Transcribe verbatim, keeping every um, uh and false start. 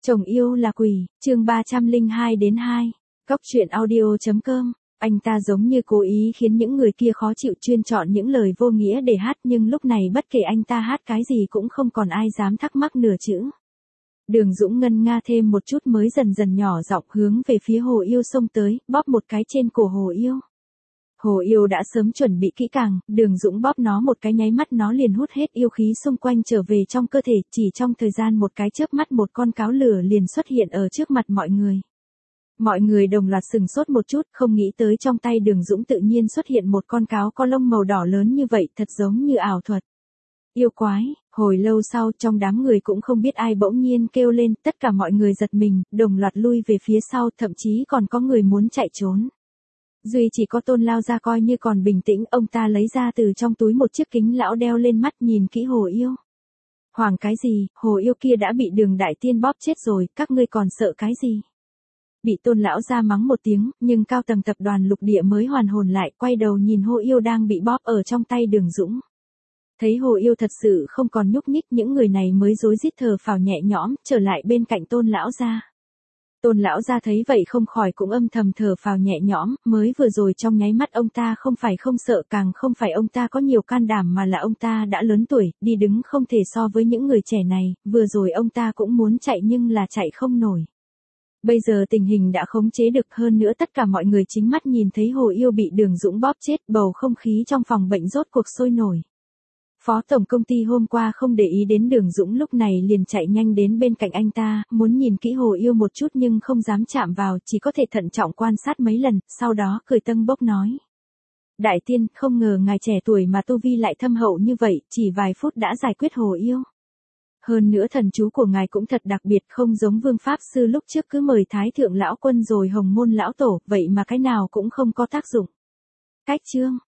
Chồng yêu là quỷ, chương ba trăm lẻ hai đến hai. Cóc truyện audio chấm com. Anh ta giống như cố ý khiến những người kia khó chịu, chuyên chọn những lời vô nghĩa để hát, nhưng lúc này bất kể anh ta hát cái gì cũng không còn ai dám thắc mắc nửa chữ. Đường Dũng ngân nga thêm một chút mới dần dần nhỏ giọng hướng về phía Hồ Yêu xông tới, bóp một cái trên cổ Hồ Yêu. Hồ Yêu đã sớm chuẩn bị kỹ càng, Đường Dũng bóp nó một cái nháy mắt nó liền hút hết yêu khí xung quanh trở về trong cơ thể, chỉ trong thời gian một cái chớp mắt một con cáo lửa liền xuất hiện ở trước mặt mọi người. Mọi người đồng loạt sừng sốt một chút, không nghĩ tới trong tay Đường Dũng tự nhiên xuất hiện một con cáo có lông màu đỏ lớn như vậy, thật giống như ảo thuật. Yêu quái, hồi lâu sau trong đám người cũng không biết ai bỗng nhiên kêu lên, tất cả mọi người giật mình, đồng loạt lui về phía sau, thậm chí còn có người muốn chạy trốn. Duy chỉ có Tôn Lao Gia coi như còn bình tĩnh, ông ta lấy ra từ trong túi một chiếc kính lão đeo lên mắt, nhìn kỹ Hồ Yêu. Hoàng cái gì, Hồ Yêu kia đã bị Đường Đại Tiên bóp chết rồi, các ngươi còn sợ cái gì? Bị Tôn lão gia mắng một tiếng, nhưng cao tầng tập đoàn Lục Địa mới hoàn hồn lại, quay đầu nhìn Hồ Yêu đang bị bóp ở trong tay Đường Dũng. Thấy Hồ Yêu thật sự không còn nhúc nhích, những người này mới rối rít thở phào nhẹ nhõm, trở lại bên cạnh Tôn lão gia. Tôn lão gia thấy vậy không khỏi cũng âm thầm thở phào nhẹ nhõm, mới vừa rồi trong nháy mắt ông ta không phải không sợ, càng không phải ông ta có nhiều can đảm, mà là ông ta đã lớn tuổi, đi đứng không thể so với những người trẻ này, vừa rồi ông ta cũng muốn chạy nhưng là chạy không nổi. Bây giờ tình hình đã khống chế được, hơn nữa tất cả mọi người chính mắt nhìn thấy Hồ Yêu bị Đường Dũng bóp chết, bầu không khí trong phòng bệnh rốt cuộc sôi nổi. Phó tổng công ty hôm qua không để ý đến Đường Dũng, lúc này liền chạy nhanh đến bên cạnh anh ta, muốn nhìn kỹ Hồ Yêu một chút nhưng không dám chạm vào, chỉ có thể thận trọng quan sát mấy lần, sau đó cười tâng bốc nói. Đại Tiên, không ngờ ngài trẻ tuổi mà tu vi lại thâm hậu như vậy, chỉ vài phút đã giải quyết Hồ Yêu. Hơn nữa thần chú của ngài cũng thật đặc biệt, không giống Vương Pháp Sư lúc trước cứ mời Thái Thượng Lão Quân rồi Hồng Môn Lão Tổ, vậy mà cái nào cũng không có tác dụng. Cách chương.